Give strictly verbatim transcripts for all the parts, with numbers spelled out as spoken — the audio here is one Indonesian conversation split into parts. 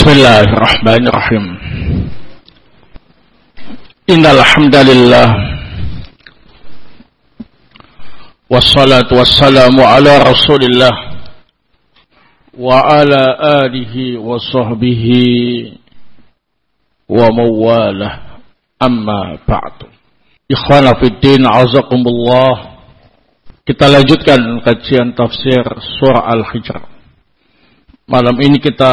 Bismillahirrahmanirrahim. Innal hamdalillah wassalatu wassalamu ala Rasulillah wa ala alihi wa sahbihi wa mawalah, amma ba'du. Ikhwana fiddin, azakumullah. Kita lanjutkan kajian tafsir surah Al-Hijr. Malam ini kita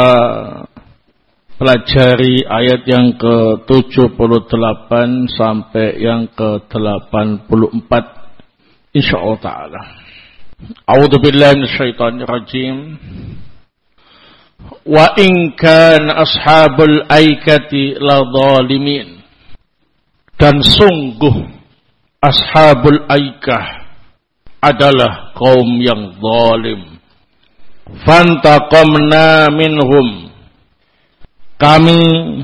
pelajari ayat yang ke tujuh puluh delapan sampai yang ke delapan puluh empat, insyaallah taala. A'udzu billahi minasyaitonir rajim. Wa in kana ashabul aikati ladhalimin. Dan sungguh ashabul aikah adalah kaum yang zalim. Fantaqamna minhum, kami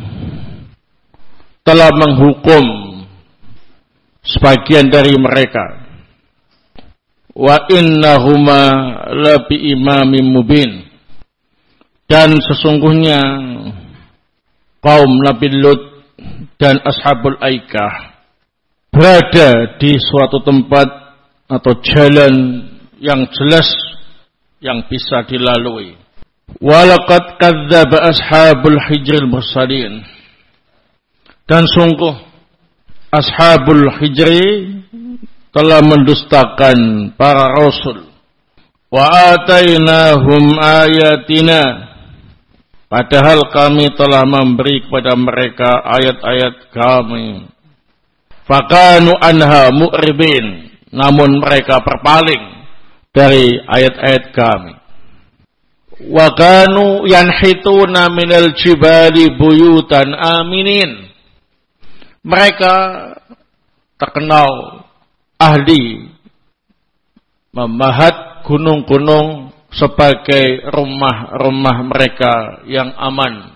telah menghukum sebagian dari mereka. Wa innahuma labi imamin mubin, dan sesungguhnya kaum Nabi Lut dan ashabul aikah berada di suatu tempat atau jalan yang jelas yang bisa dilalui. Walaqad kadzdzaba ashabul hijril mursalin, dan sungguh ashabul hijri telah mendustakan para rasul. Wa atainahum ayatina, padahal kami telah memberi kepada mereka ayat-ayat kami. Fakanu anha mu'ribin, namun mereka berpaling dari ayat-ayat kami. Wa kanu yanhituna minal jibali buyutan aminin, mereka terkenal ahli memahat gunung-gunung sebagai rumah-rumah mereka yang aman.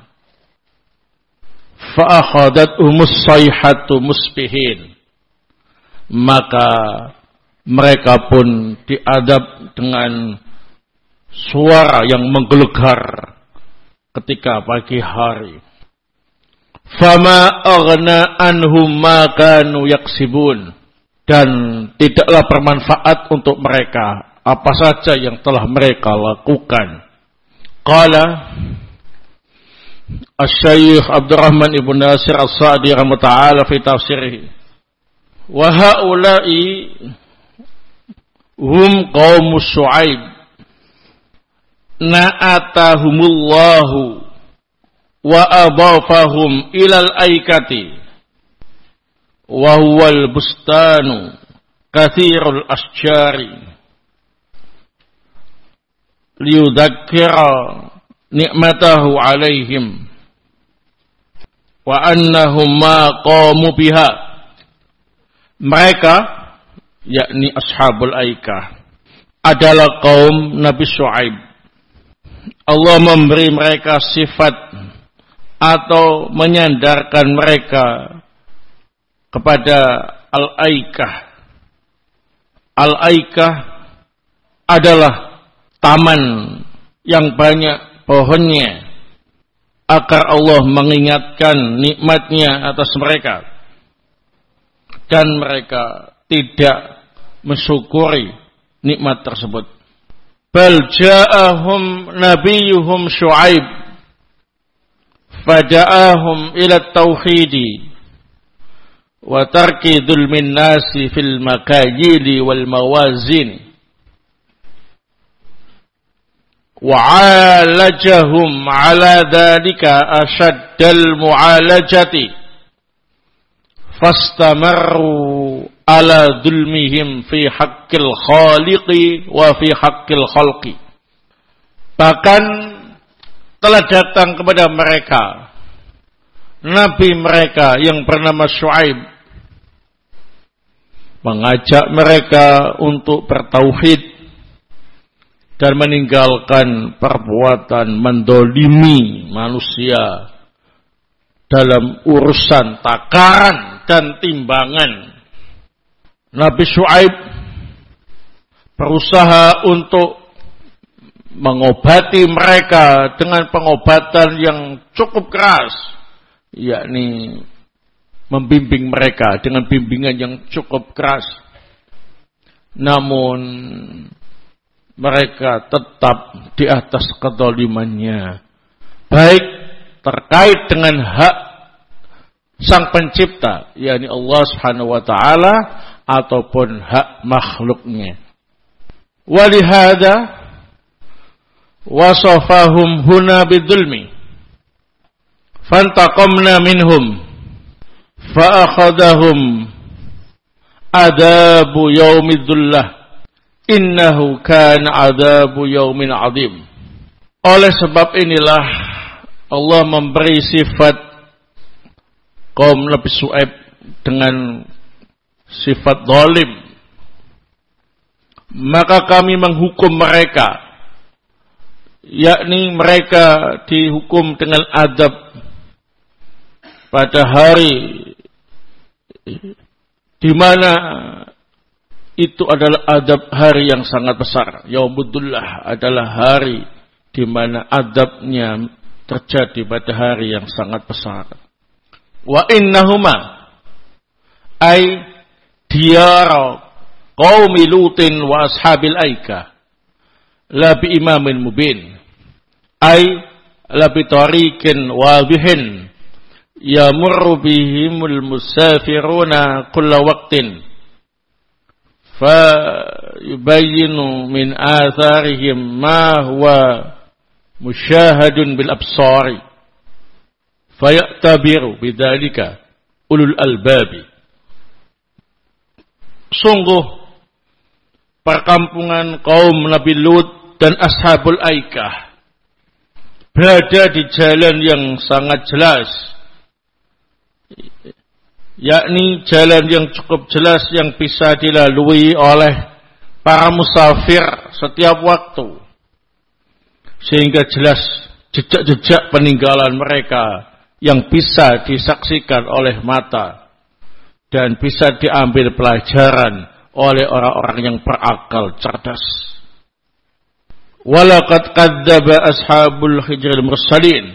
Fa akhadathum sayhatu musbihin, maka mereka pun diadab dengan suara yang menggelegar ketika pagi hari. Fama aghna anhum ma kanu yaksibun, dan tidaklah bermanfaat untuk mereka apa saja yang telah mereka lakukan. Qala Asy-Syaikh Abdurrahman Ibn Nasir As-Sa'di rahimahullah ta'ala fi tafsirih, wa haula'i hum qaum Syu'aib na'atahumullahu wa adafahum ilal aikati wa huwal bustanu kathirul asjari liyudzakkira ni'matahu alaihim wa annahum ma qamu biha. Mereka, yakni ashabul aikah, adalah kaum Nabi Syu'aib. Allah memberi mereka sifat atau menyandarkan mereka kepada al-aikah. Al-aikah adalah taman yang banyak pohonnya, agar Allah mengingatkan nikmatnya atas mereka, dan mereka tidak mensyukuri nikmat tersebut. Bal ja'ahum nabiyuhum Syu'aib fada'ahum ila tauhidi wa tarki dhulmin nasi fil makayili wal mawazin wa 'alajahum 'ala dhalika ashaddal mu'alajati fastamarru ala dhulmihim fi haqqil khaliqi wa fi haqqil khalqi. Bahkan telah datang kepada mereka nabi mereka yang bernama Syu'aib, mengajak mereka untuk bertauhid dan meninggalkan perbuatan mendolimi manusia dalam urusan takaran dan timbangan. Nabi Syu'aib berusaha untuk mengobati mereka dengan pengobatan yang cukup keras, yakni membimbing mereka dengan bimbingan yang cukup keras. Namun mereka tetap di atas kezalimannya, baik terkait dengan hak Sang Pencipta, yakni Allah Subhanahu wa taala, ataupun hak makhluknya. Walihada wasafahum huna bidzulmi fantaqamna minhum fa akhadhahum adabu yaumidzullah innahu kana adabu yaumin adzim. Oleh sebab inilah Allah memberi sifat kaum Nabi Syuaib dengan sifat zalim, maka kami menghukum mereka, yakni mereka dihukum dengan adab pada hari di mana itu adalah adab hari yang sangat besar. Yaumuddullah adalah hari di mana adabnya terjadi pada hari yang sangat besar. Wa innahuma ay diyara qaumi Lutin wa ashabil aika la bi imamin mubin ay la bi tariqin wadihin yamurru bihimul musafiruna kulla waqtin fa yubayyinu min atharihim ma huwa musyahadun bil absari fayatabiru bidzalika ulul albabi. Sungguh perkampungan kaum Nabi Lut dan Ashabul Aikah berada di jalan yang sangat jelas, yakni jalan yang cukup jelas yang bisa dilalui oleh para musafir setiap waktu, sehingga jelas jejak-jejak peninggalan mereka yang bisa disaksikan oleh mata dan bisa diambil pelajaran oleh orang-orang yang berakal cerdas. Walaqad kadzdzaba ashabul hijril mursalin.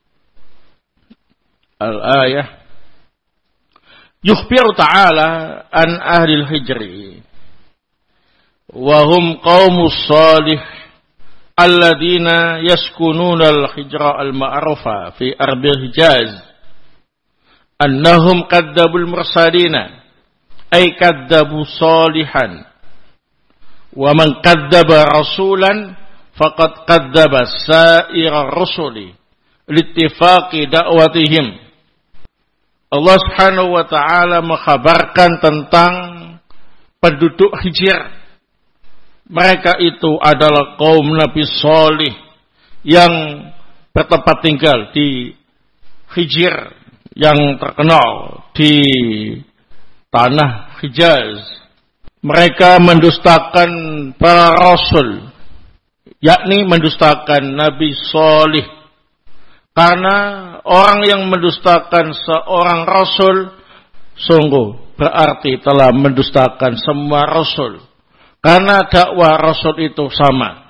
Al-ayah yukhbiru ta'ala an ahlil hijri wa hum qaumus salih alladzina yaskununa al-hijra al-ma'rufa fi arbil hijaz annahum kadzdzabul mursalina ay kadzabu salihan wa man kadzdzaba rasulan faqad kadzdzaba sa'ira rusuli littifaqi da'watihim. Allah Subhanahu wa taala mengkhabarkan tentang penduduk Hijr. Mereka itu adalah kaum Nabi Salih yang bertempat tinggal di Hijr yang terkenal di tanah Hijaz. Mereka mendustakan para rasul, yakni mendustakan Nabi Salih. Karena orang yang mendustakan seorang rasul sungguh berarti telah mendustakan semua rasul. Karena dakwah rasul itu sama.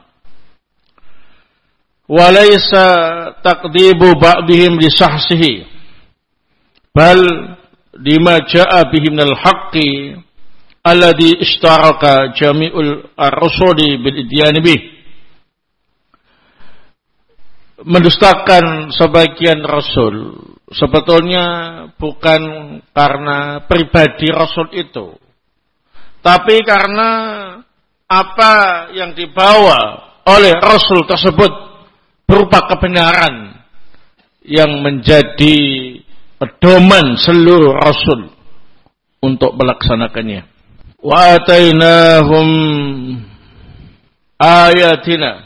Walaysa taqdibu ba'dihim li sahsihi bal lima ja'a bihi minal haqqi alladhi ishtaraka jami'ul ar-rusuli bil idyani bih. Mendustakan sebagian rasul sebetulnya bukan karena pribadi rasul itu, tapi karena apa yang dibawa oleh rasul tersebut berupa kebenaran yang menjadi pedoman seluruh rasul untuk melaksanakannya. Wa atainahum ayatina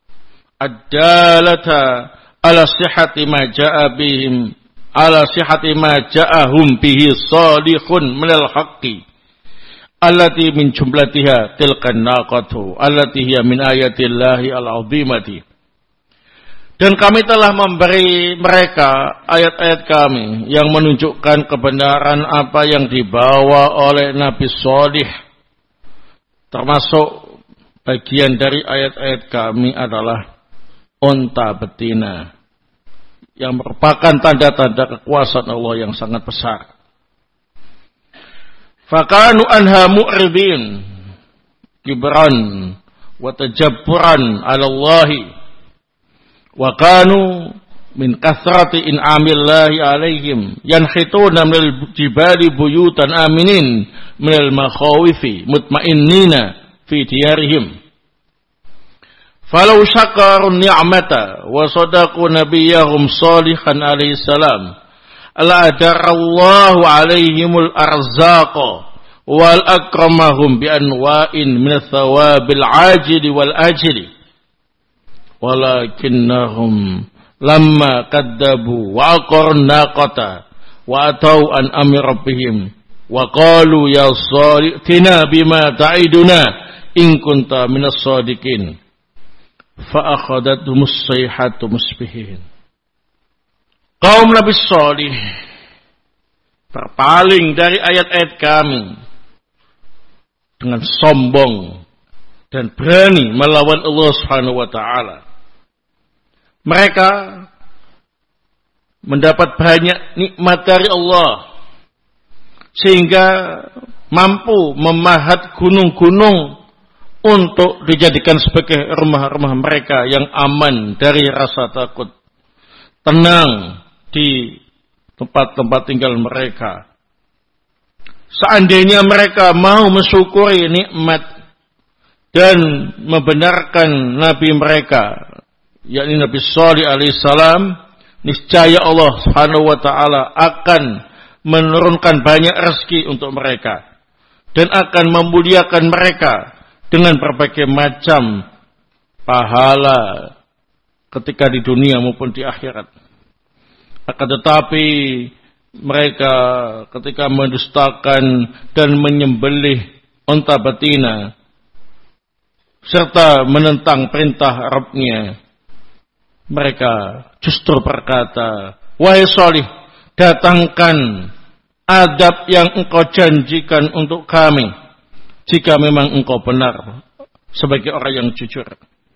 ad-dalata ala sihhati ma jaa bihim ala sihhati ma jaahum bihi salihun minal haqqi allati min jumlatiha tilkan naqatu allati hiya min ayatillahi al-azimati. Dan kami telah memberi mereka ayat-ayat kami yang menunjukkan kebenaran apa yang dibawa oleh Nabi Salih, termasuk bagian dari ayat-ayat kami adalah unta betina yang merupakan tanda-tanda kekuasaan Allah yang sangat besar. Fakanu anha mu'ridin kibran wa tajabburan 'ala Allah wa kanu min kathrati in'amillahi 'alaihim yanhituna minal jibali buyutan aminin minal makhawifi mutmainnina fi diyarihim. Falau syakarun ni'mata wa sadaqu nabiyyahum salihan alaihi salam la adarallahu alaihimul arzaqa wal akramahum bi anwa'in min thawabil ajili wal ajili walakinnahum lamma kaddabu wa aqarun naqata wa atau an amri rabbihim wa qalu ya salitina bima ta'iduna in kunta minas sadiqin fa'akhadathum as-sayhatu musbihin. Kaum Nabi Salih terpaling dari ayat-ayat kami dengan sombong dan berani melawan Allah Subhanahu wa taala. Mereka mendapat banyak nikmat dari Allah sehingga mampu memahat gunung-gunung untuk dijadikan sebagai rumah-rumah mereka yang aman dari rasa takut, tenang di tempat-tempat tinggal mereka. Seandainya mereka mau mensyukuri nikmat dan membenarkan Nabi mereka, yakni Nabi Shalih alaihissalam, niscaya Allah Subhanahu wa taala akan menurunkan banyak rezeki untuk mereka dan akan memuliakan mereka dengan berbagai macam pahala ketika di dunia maupun di akhirat. Akan tetapi mereka ketika mendustakan dan menyembelih unta betina serta menentang perintah Rabb-Nya, mereka justru berkata, wahai Salih, datangkan adab yang engkau janjikan untuk kami jika memang engkau benar sebagai orang yang jujur.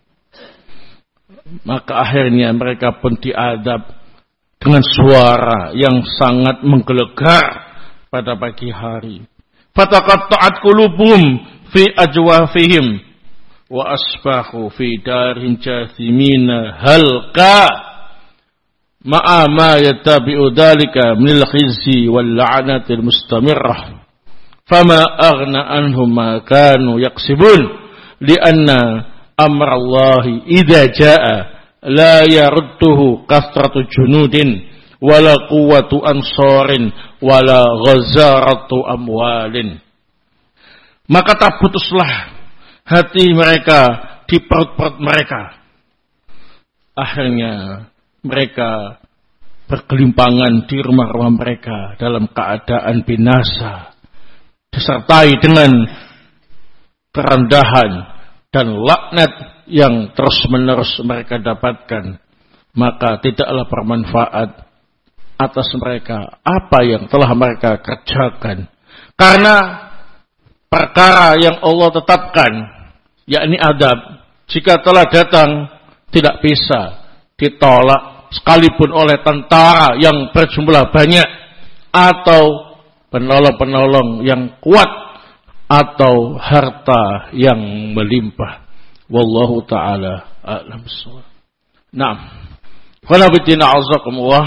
Maka akhirnya mereka pun diadab dengan suara yang sangat menggelegar pada pagi hari. Fataqatta'at qulubuhum fi ajwafihim wa asbahu fi darin jathimina halqa ma'a ma yattabi'u dhalika minal khizyi wal la'natil mustamirrah. Fama aghna anhum ma kanu yaksibun lianna amra Allahi idza jaa la yarudduhu kasratu junudin wala quwwatu ansarin wala ghazaratu amwalin. Maka tak putuslah hati mereka di perut-perut mereka. Akhirnya mereka bergelimpangan di rumah-rumah mereka dalam keadaan binasa, disertai dengan kerendahan dan laknat yang terus-menerus mereka dapatkan. Maka tidaklah bermanfaat atas mereka apa yang telah mereka kerjakan, karena perkara yang Allah tetapkan, yakni adab, jika telah datang tidak bisa ditolak sekalipun oleh tentara yang berjumlah banyak atau penolong-penolong yang kuat atau harta yang melimpah. Wallahu ta'ala a'lam bissawab. Naam. Khanabitina azakumullah.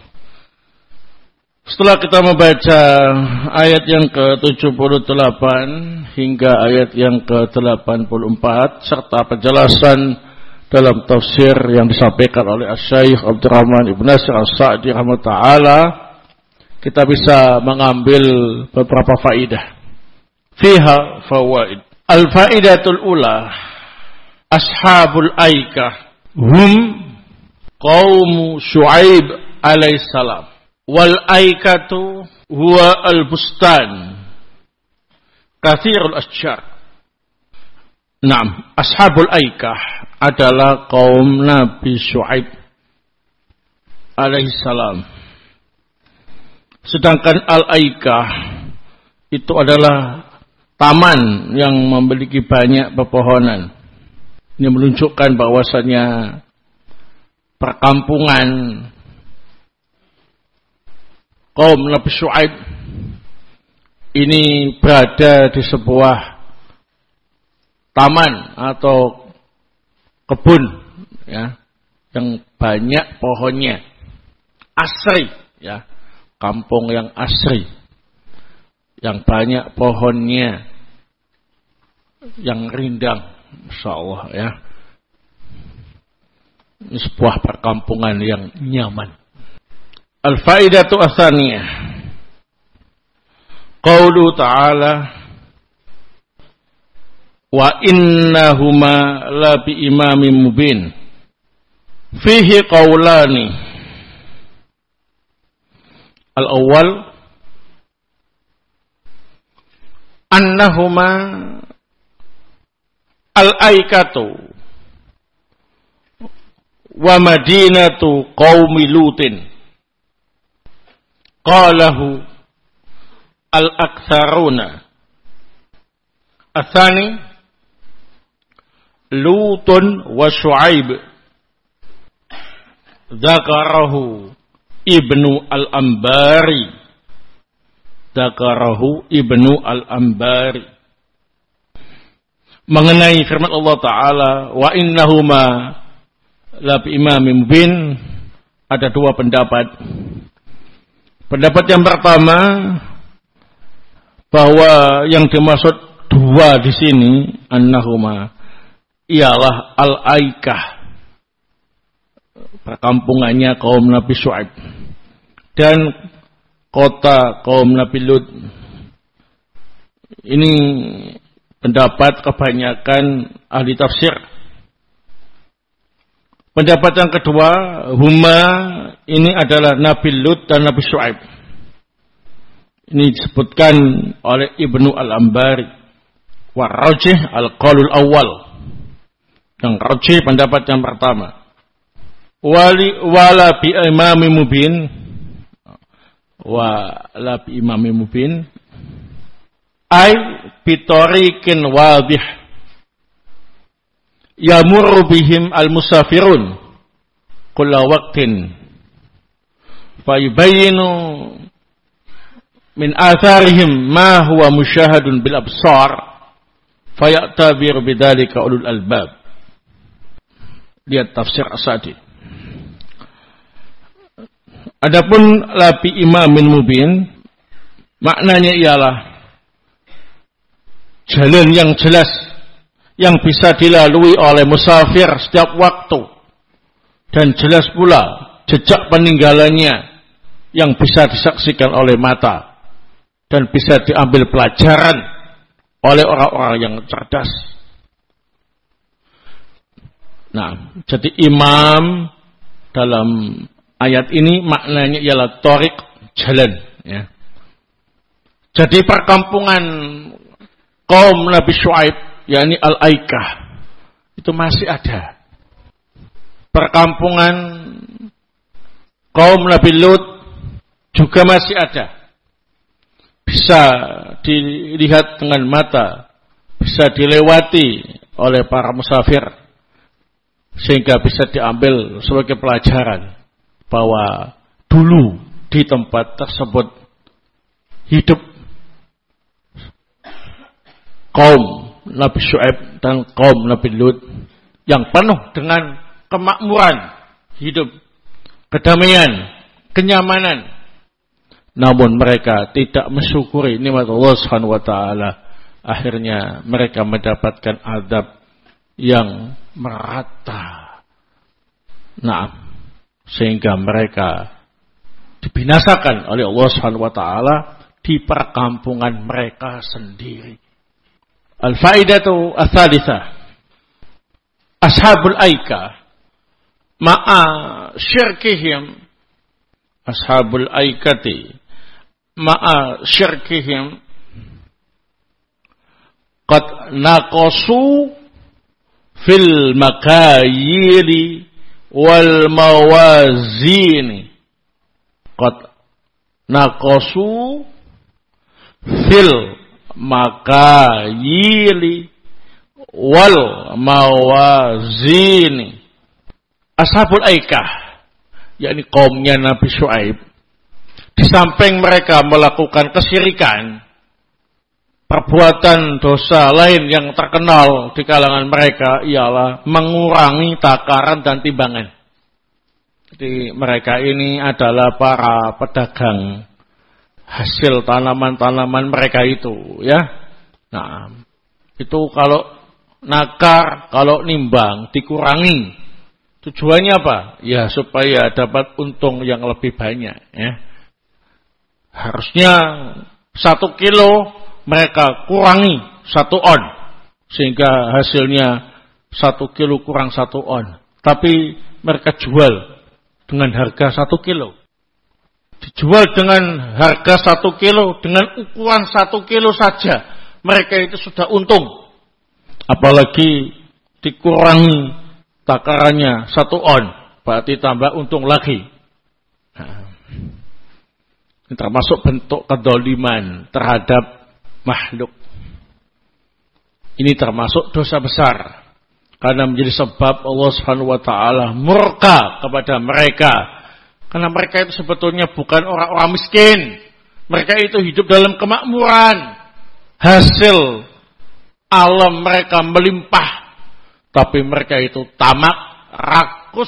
Setelah kita membaca ayat yang ke tujuh puluh delapan hingga ayat yang ke delapan puluh empat serta penjelasan dalam tafsir yang disampaikan oleh Asy-Syaikh Abdurrahman Ibn Nasir As-Sa'di rahimahullah ta'ala, kita bisa mengambil beberapa faidah. Fiha fawaid. Al-faidatul ula, ashabul aikah hum qaum Syuaib alaihissalam. Wal aikatu huwa al-bustan kathirul asjar. Naam, ashabul aikah adalah kaum Nabi Syuaib alaihissalam. Sedangkan al-aikah itu adalah taman yang memiliki banyak pepohonan. Ini menunjukkan bahwasanya perkampungan kaum Nabi Syuaib ini berada di sebuah taman atau kebun, ya, yang banyak pohonnya, asri, ya, kampung yang asri, yang banyak pohonnya, yang rindang, Masya Allah, ya. Ini sebuah perkampungan yang nyaman. Al-faidatu ats-tsaniyah, qaulu ta'ala wa innahuma la bi imamin mubin fihi qaulani. Al-awwal annahuma al-aikatu wa madinatu qaumi lutin qalahu al-aktsaruna. Atsani Lutun wa Syuaib dzakarahu Ibnu al-Ambari dzakarahu Ibnu al-Ambari mengenai firman Allah Ta'ala wa innahuma la bi imamin mubin. Ada dua pendapat. Pendapat yang pertama, bahwa yang dimaksud dua di sini annahuma ialah al-aikah, perkampungannya kaum Nabi Syuaib, dan kota kaum Nabi Lut. Ini pendapat kebanyakan ahli tafsir. Pendapat yang kedua, huma ini adalah Nabi Lut dan Nabi Syuaib. Ini disebutkan oleh Ibnu al-Ambari. Wa rajih al-qaulul awal. Yang rajih pendapat yang pertama. Wali wala bi imami mubin. Wa la bi imami mubin. Ay bitariqin wadih. Yamurru bihim al-musafirun kulla waqtin fayubayyinu min atharihim ma huwa musyahadun bil absar fayatabiru bidzalika ulul albab. Lihat tafsir As-Sa'di. Adapun labi imamin mubin maknanya ialah jalan yang jelas yang bisa dilalui oleh musafir setiap waktu, dan jelas pula jejak peninggalannya yang bisa disaksikan oleh mata dan bisa diambil pelajaran oleh orang-orang yang cerdas. Nah, jadi imam dalam ayat ini maknanya ialah thariq, jalan, ya. Jadi perkampungan kaum Nabi Syuaib, yakni al-aikah, itu masih ada. Perkampungan kaum Nabi Lut juga masih ada. Bisa dilihat dengan mata, bisa dilewati oleh para musafir, sehingga bisa diambil sebagai pelajaran bahwa dulu di tempat tersebut hidup kaum Nabi Syuaib dan kaum Nabi Lut yang penuh dengan kemakmuran hidup, kedamaian, kenyamanan. Namun mereka tidak mensyukuri nikmat Allah Subhanahu wa taala. Akhirnya mereka mendapatkan azab yang merata. Nah, sehingga mereka dibinasakan oleh Allah Subhanahu wa taala di perkampungan mereka sendiri. Al-faidatu ats-tsalitsah. Ashabul aika ma'a syirkihim, ashabul aikati ma'a syirkihim qad naqasu fil makayili wal mawazini, qad naqasu fil makayili wal mawazini. Ashabul Aikah, yakni kaumnya Nabi Syuaib, di samping mereka melakukan kesyirikan, perbuatan dosa lain yang terkenal di kalangan mereka ialah mengurangi takaran dan timbangan. Jadi mereka ini adalah para pedagang hasil tanaman-tanaman mereka itu, ya. Nah, itu kalau nakar, kalau nimbang dikurangi. Tujuannya apa? Ya supaya dapat untung yang lebih banyak, ya. Harusnya satu kilo mereka kurangi satu on, sehingga hasilnya satu kilo kurang satu on. Tapi mereka jual dengan harga satu kilo. Dijual dengan harga satu kilo, dengan ukuran satu kilo saja, mereka itu sudah untung. Apalagi dikurangi takarannya satu on, berarti tambah untung lagi. Nah, ini termasuk bentuk kedoliman terhadap makhluk. Ini termasuk dosa besar, karena menjadi sebab Allah Subhanahu wa taala murka kepada mereka. Karena mereka itu sebetulnya bukan orang-orang miskin. Mereka itu hidup dalam kemakmuran. Hasil alam mereka melimpah. Tapi mereka itu tamak, rakus.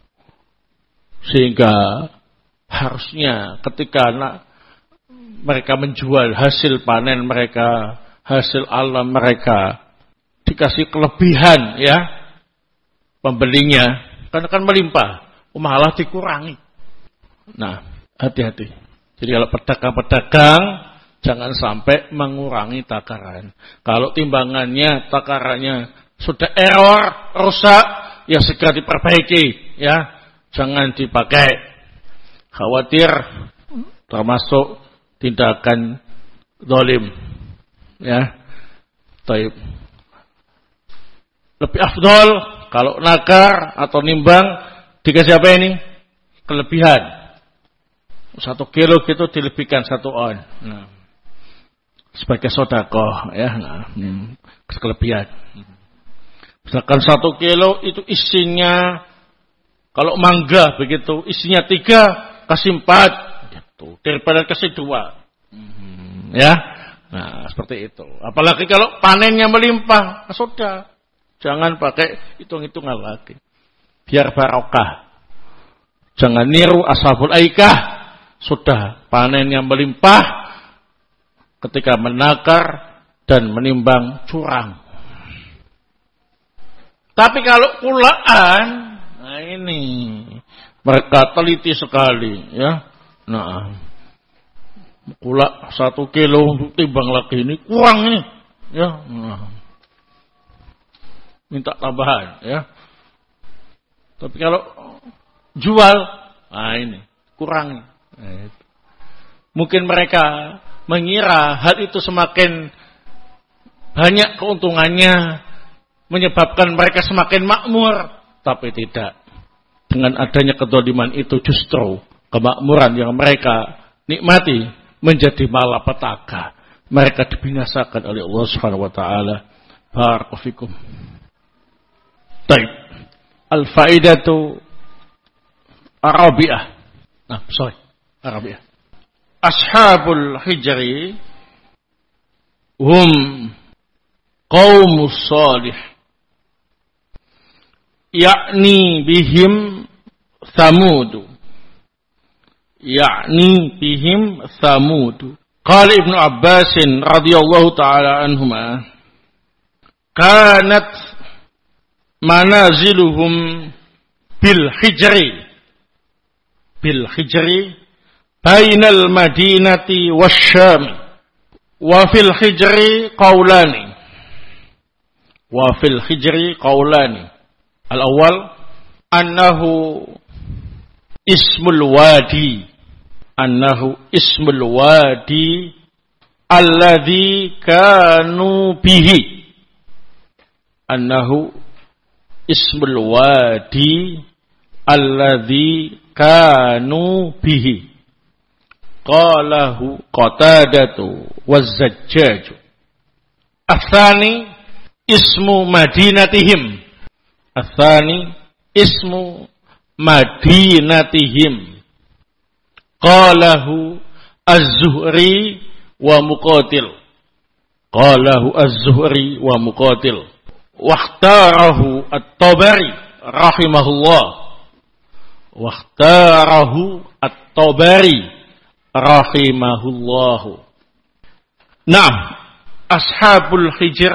Sehingga harusnya ketika anak, mereka menjual hasil panen mereka, hasil alam mereka, dikasih kelebihan, ya, pembelinya, karena kan melimpah, malah dikurangi. Nah, hati-hati. Jadi kalau pedagang-pedagang, jangan sampai mengurangi takaran. Kalau timbangannya, takarannya sudah error, rusak, ya segera diperbaiki, ya, jangan dipakai. Khawatir termasuk tindakan zalim, ya. Taib. Lebih afdol kalau nakar atau nimbang dikasih apa ini? Kelebihan. Satu kilo gitu dilebihkan satu on. Nah, sebagai sodakoh, ya. Nah, hmm, kelebihan. Misalkan satu kilo itu isinya, kalau mangga begitu, isinya tiga, kasih empat, gitu. Daripada kasih dua. Hmm, ya. Nah, seperti itu. Apalagi kalau panennya melimpah, nah, sudah. Jangan pakai hitung-hitungan lagi. Biar barokah. Jangan niru ashabul aikah. Sudah panennya melimpah, ketika menakar dan menimbang curang. Tapi kalau kulaan, nah ini mereka teliti sekali, ya. Nah, kula satu kilo timbang lagi ini kurang ini, ya. Nah, minta tambahan, ya. Tapi kalau jual, nah ini kurang. Nah, mungkin mereka mengira hal itu semakin banyak keuntungannya, menyebabkan mereka semakin makmur, tapi tidak. Dengan adanya kedzaliman itu justru kemakmuran yang mereka nikmati menjadi malapetaka. Mereka dibinasakan oleh Allah Subhanahu wa taala. Barakallahu fikum. Baik. Al-faidatu Arabiah. Nah, sorry. Arabiah. Ashabul hijri hum qaumus salih. Yakni bihim Thamud. Yakni bihim Thamud. Qala Ibnu Abbas radhiyallahu taala anhuma, kanat manaziluhum bil hijri bil hijri bainal madinati wasyam wa fil hijri qaulani wa fil hijri qaulani. Al-awwal annahu ismul wadi annahu ismul wadi alladhi kanu bihi annahu ismul wadi alladhi kanu bihi qalahu Qatadatu waz-Zajjaj. Atsani ismu madinatihim. Atsani ismu madinatihim. Qalahu Az-Zuhri wa Muqatil. Qalahu Az-Zuhri wa Muqatil. Wakhtarahu At-Tabari rahimahullah. Wakhtarahu At-Tabari rahimahullah. Nah, Ashabul Hijr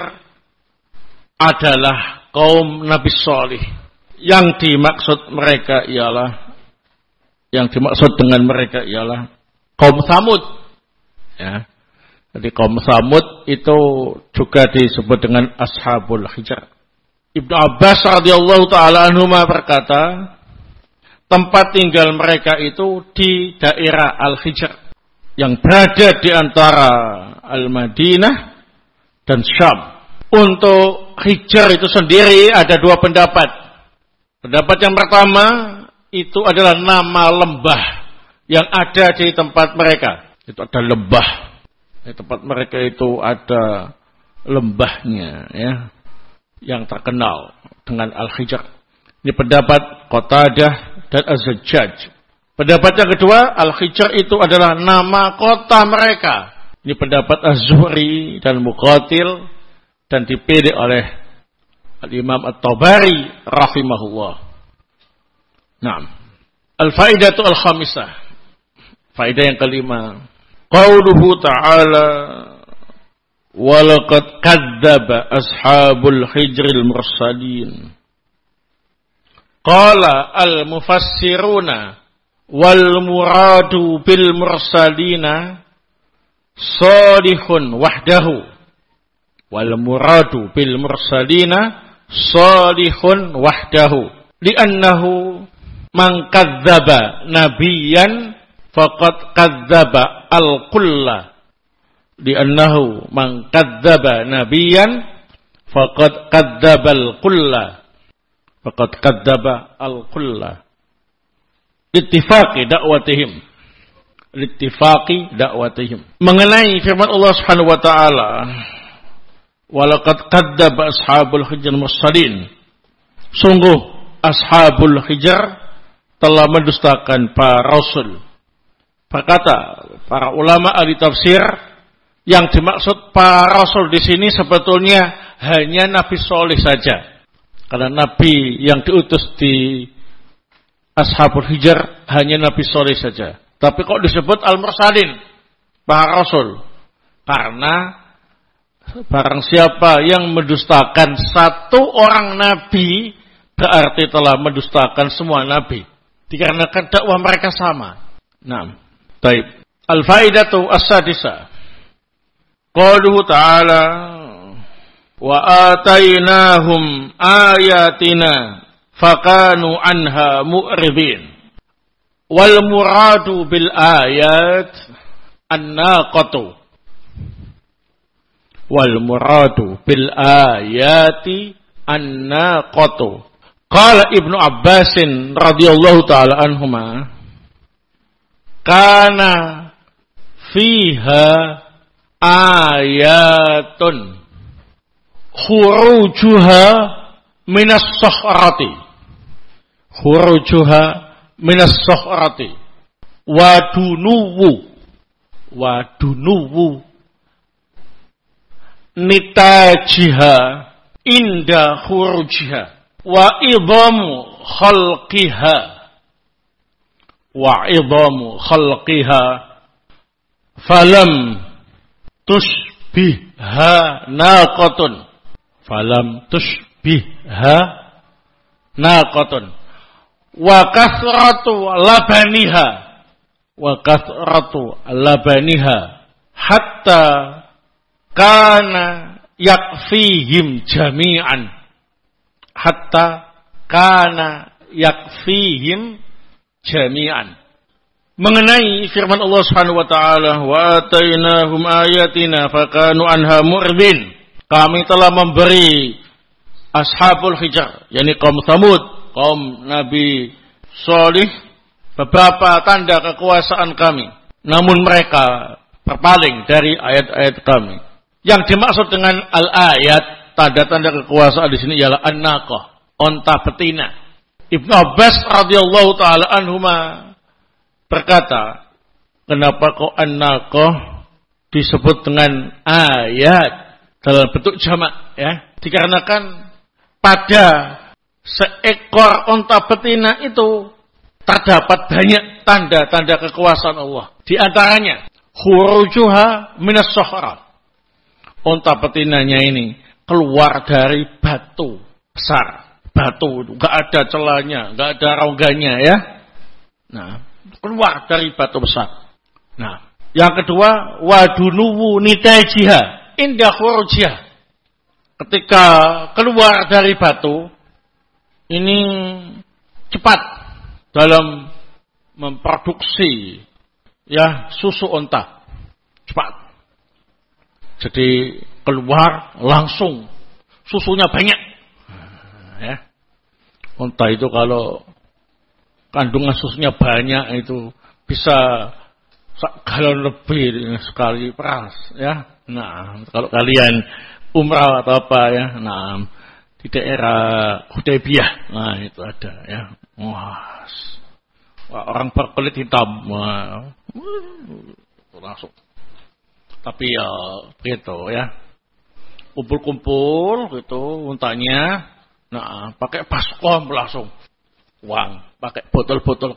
adalah kaum Nabi Salih. Yang dimaksud mereka ialah yang dimaksud dengan mereka ialah kaum Tsamud. Ya. Jadi kaum Tsamud itu juga disebut dengan Ashabul Hijr. Ibnu Abbas radhiyallahu taala anhuma berkata, tempat tinggal mereka itu di daerah Al-Hijr yang berada di antara Al-Madinah dan Syam. Untuk Hijr itu sendiri ada dua pendapat. Pendapat yang pertama itu adalah nama lembah yang ada di tempat mereka. Itu ada lembah. Di tempat mereka itu ada lembahnya, ya, yang terkenal dengan Al-Hijr. Ini pendapat Qatadah dan Az-Zajjaj. Pendapat yang kedua, Al-Hijr itu adalah nama kota mereka. Ini pendapat Az-Zuhri dan Muqatil dan dipilih oleh Al-Imam At-Tabari rahimahullah. Naam. Al-faidatu al-khamisah. Faidah yang kelima. Qauluhu ta'ala wa laqad kadzdzaba ashabul hijril mursalin. Qala al-mufassiruna wal muradu bil mursalina salihun wahdahu. Wal muradu bil mursalina salihun wahdahu. Li'annahu man kadzdzaba nabiyyan faqad kadzdzaba al-kulla. Li'annahu man kadzdzaba nabiyyan faqad kadzdzaba al-kulla. Faqad kadzdzaba al-kulla. Littifaqi da'watihim. Littifaqi da'watihim. Mengenai firman Allah Subhanahu wa taala, walaqad kadzdzaba ashabul hijr mursalin. Sungguh ashabul hijr telah mendustakan para rasul. Berkata para ulama ahli tafsir, yang dimaksud para rasul di sini sebetulnya hanya Nabi Saleh saja. Karena Nabi yang diutus di Ashabul Hijr hanya Nabi Saleh saja. Tapi kok disebut Al-Mursalin, para rasul? Karena barang siapa yang mendustakan satu orang Nabi, berarti telah mendustakan semua Nabi. Dikarenakan dakwah mereka sama. Nah, baik. Al-faidatu as-sadisa. Qauluhu ta'ala wa atainahum ayatina fakanu anha mu'ridin. Wal muradu bil ayat an-naqatu. Wal muradu bil ayati an-naqatu. Qala Ibnu Abbasin radhiyallahu taala anhuma, kana fiha ayatun khurujuha minas sahrati. Khurujuha minas sahrati. Wadunuwu. Wadunuwu. Nitajiha inda khurujiha. Wa idhamu khalqiha. Wa idhamu khalqiha. Falam tushbihha naqatun. Falam tushbihha naqatun. Wa kathratu labaniha. Wa kathratu labaniha. Hatta kana yakfihim jami'an. Hatta kana yakfihim jami'an. Mengenai firman Allah Subhanahu wa taala, wa atainahum ayatina fakanu anha mu'ridin. Kami telah memberi Ashabul Hijr, yakni kaum Tsamud, kaum Nabi Salih, beberapa tanda kekuasaan kami. Namun mereka berpaling dari ayat-ayat kami. Yang dimaksud dengan al-ayat tanda-tanda kekuasaan di sini ialah an-naqah, onta betina. Ibnu Abbas radhiyallahu taala anhuma berkata, kenapa kok an-naqah disebut dengan ayat dalam bentuk jamak, ya? Dikarenakan pada seekor onta betina itu terdapat banyak tanda-tanda kekuasaan Allah. Di antaranya khurujuha minas sahara. Onta betinanya ini keluar dari batu besar. Batu itu enggak ada celahnya, enggak ada rongganya, ya. Nah, keluar dari batu besar. Nah, yang kedua wadunuwu nitajiha indah khurujiha. Ketika keluar dari batu ini cepat dalam memproduksi, ya, susu onta. Cepat. Jadi keluar langsung susunya banyak. Ya. Onta itu kalau kandungan susunya banyak itu bisa galon lebih sekali peras, ya. Nah, kalau kalian umrah atau apa, ya, nah, di daerah Hudaybiyah, nah itu ada, ya. Wah, orang berkulit hitam, wah, langsung. Tapi ya gitu, ya, kumpul-kumpul gitu untanya, nah pakai baskom langsung, uang, pakai botol-botol,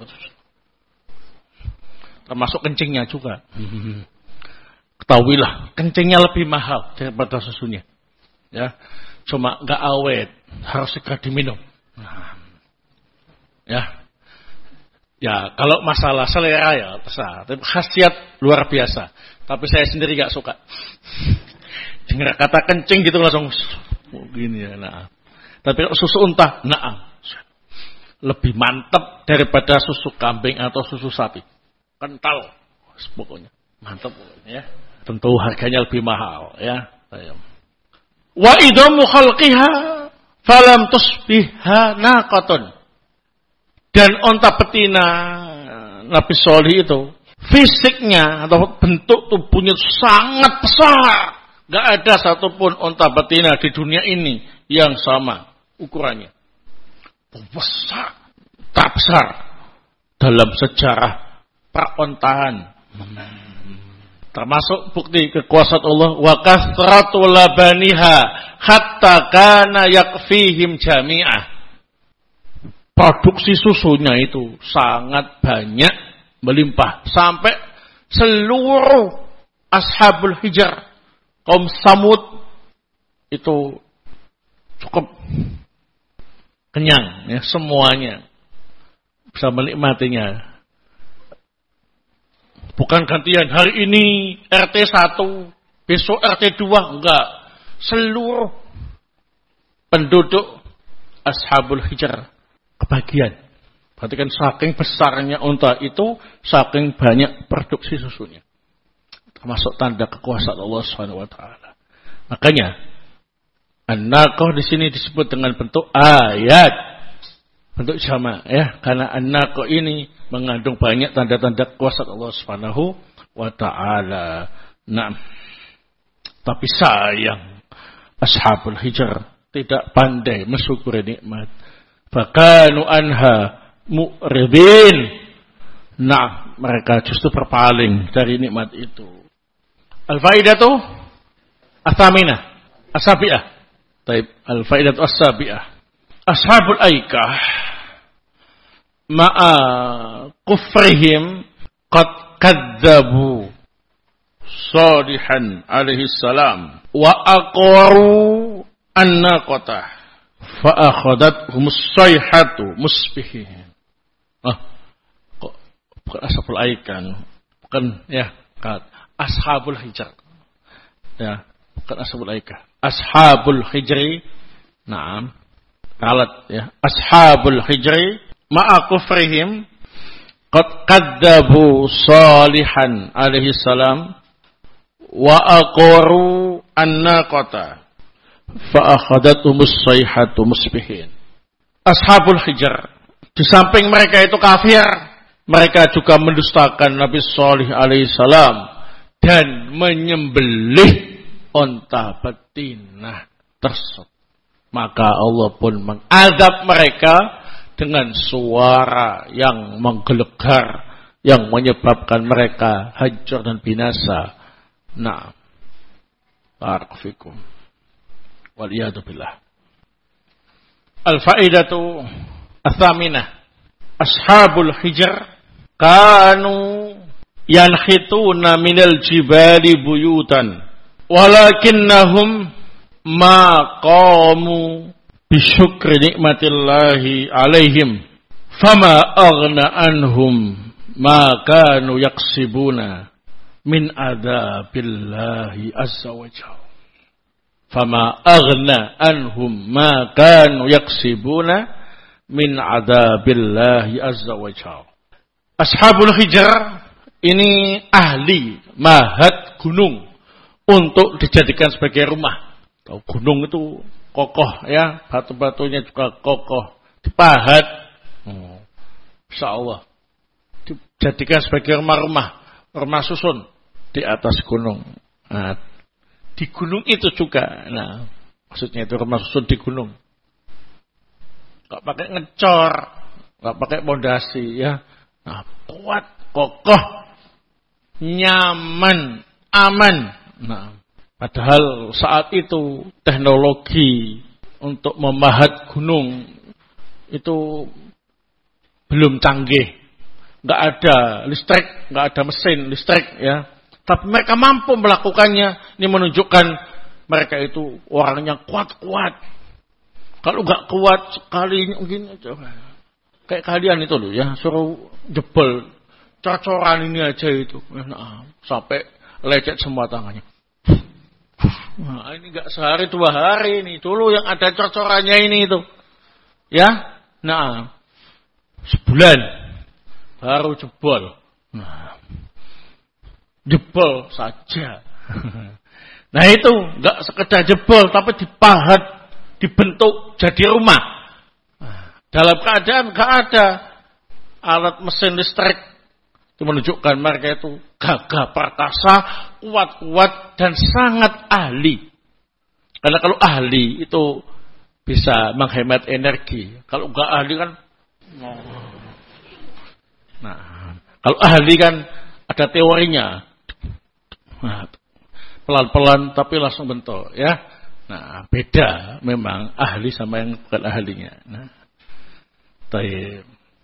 termasuk kencingnya juga. Ketahuilah, kencingnya lebih mahal daripada susunya, ya, cuma nggak awet, harus segera diminum. Nah, ya. Ya, kalau masalah selera ya terserah. Tapi khasiat luar biasa. Tapi saya sendiri gak suka. Dengar kata kencing gitu langsung oh, gini ya. Nah. Tapi kalau susu unta, nah, lebih mantap daripada susu kambing atau susu sapi. Kental, pokoknya mantap pokoknya, ya. Tentu harganya lebih mahal, ya. Wa idamu khalqiha falam tusbiha naqatun. Dan onta betina Nabi Sholih itu fisiknya atau bentuk tubuhnya sangat besar. Gak ada satupun onta betina di dunia ini yang sama ukurannya. Besar, terbesar dalam sejarah perontaan. Termasuk bukti kekuasaan Allah. Wa kathratu labaniha hatta kana yakfihim jami'ah. Produksi susunya itu sangat banyak, melimpah. Sampai seluruh ashabul hijr, kaum Samud, itu cukup kenyang, ya, semuanya bisa menikmatinya. Bukan gantian, hari ini R T satu, besok R T dua, enggak. Seluruh penduduk ashabul hijr kebagian. Berarti kan saking besarnya unta itu, saking banyak produksi susunya. Termasuk tanda kekuasaan Allah subhanahu wa taala. Makanya an-naqah di sini disebut dengan bentuk ayat, bentuk jamak, ya, karena an-naqah ini mengandung banyak tanda-tanda kekuasaan Allah subhanahu wa taala. Nah, tapi sayang ashabul hijr tidak pandai mensyukuri nikmat. Fakanu anha mu'ridin. Nah, mereka justru berpaling dari nikmat itu. Al-faidatu as-saminah, as-sabi'ah. Taib, al-faidatu as-sabi'ah. Ashabul aikah ma'a kufrihim qad kadzabu Shalihan alaihi salam wa aqaru an-naqatah fa'akhadat humus sayhatu musbihin. Ah, kok bukan ashabul aikan, bukan, ya, kan ashabul hijr, ya, bukan ashabul aikah, ashabul hijri. Naam, kalat, ya, ashabul hijri ma'a kufrihim qad kadzabu Shalihan alaihi salam wa aqaru an-naqata fa'akhadathum as-sayhatu musbihin. Ashabul hijr, di samping mereka itu kafir, mereka juga mendustakan Nabi Sholih alaihi salam dan menyembelih onta betina. tersebut. Maka Allah pun mengazab mereka dengan suara yang menggelegar, yang menyebabkan mereka hancur dan binasa. Nah, barakallahu wal iyadu billah. Al-faidatu ats-tsaminah. Ashabul hijr kanu yanhituna minal jibali buyutan walakinnahum ma qamu bisyukri nikmatillahi alaihim fama aghna anhum ma kanu yaksibuna min adzabillahi azza wa jalla. Fama aghna anhum ma kanu yaksibuna min adzabillahi azza wa jalla. Ashabul hijr ini ahli mahat gunung untuk dijadikan sebagai rumah. Tahu gunung itu kokoh ya, batu-batunya juga kokoh, dipahat. Oh, insyaallah dijadikan sebagai rumah-rumah, rumah susun di atas gunung. Nah, di gunung itu juga. Nah, maksudnya itu rumah susun di gunung. Enggak pakai ngecor, enggak pakai pondasi ya. Nah, kuat, kokoh, nyaman, aman. Nah, padahal saat itu teknologi untuk memahat gunung itu belum canggih. Enggak ada listrik, enggak ada mesin listrik ya. Tapi mereka mampu melakukannya. Ini menunjukkan mereka itu orang yang kuat-kuat. Kalau enggak kuat sekali begini aja. Kayak kalian itu loh ya, suruh jebol cor-coran ini aja itu. Nah, sampai lecet semua tangannya. Nah, ini enggak sehari dua hari ini. Dulu yang ada cor-corannya ini itu. Ya. Nah, sebulan baru jebol. Nah, jebol saja. Nah, itu enggak sekedar jebol tapi dipahat, dibentuk jadi rumah. Nah, dalam keadaan enggak ada alat mesin listrik. Itu menunjukkan mereka itu gagah perkasa, kuat-kuat dan sangat ahli. Karena kalau ahli itu bisa menghemat energi. Kalau enggak ahli kan, nah, kalau ahli kan ada teorinya. Nah, pelan-pelan tapi langsung bentuk, ya. Nah, beda memang ahli sama yang bukan ahlinya. Nah, baik.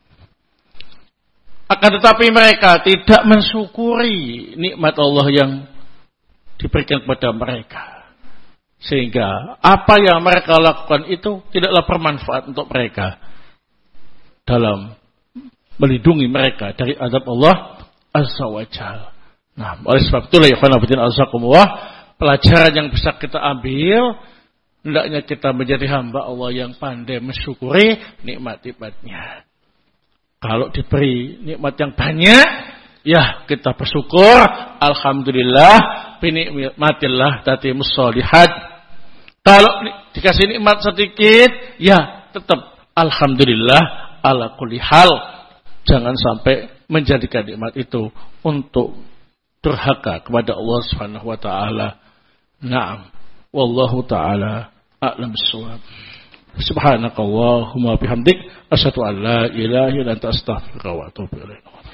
Akan tetapi mereka tidak mensyukuri nikmat Allah yang diberikan kepada mereka. Sehingga apa yang mereka lakukan itu tidaklah bermanfaat untuk mereka dalam melindungi mereka dari azab Allah Azza wa Jalla. Nah, oleh sebab itulah ya khonabudin azakumullah, pelajaran yang bisa kita ambil, hendaknya kita menjadi hamba Allah yang pandai mensyukuri nikmat-nikmatnya. Kalau diberi nikmat yang banyak, ya kita bersyukur, alhamdulillah, binikmatillah tatimus sholihat. Kalau dikasih nikmat sedikit, ya tetap alhamdulillah ala kulli hal. Jangan sampai menjadikan nikmat itu untuk durhaka kepada Allah Subhanahu wa taala. Naam, wallahu taala a'lam bissawab. Subhanakallahumma bihamdik asyhadu an la ilaha illa anta astaghfiruka wa atubu ilaik.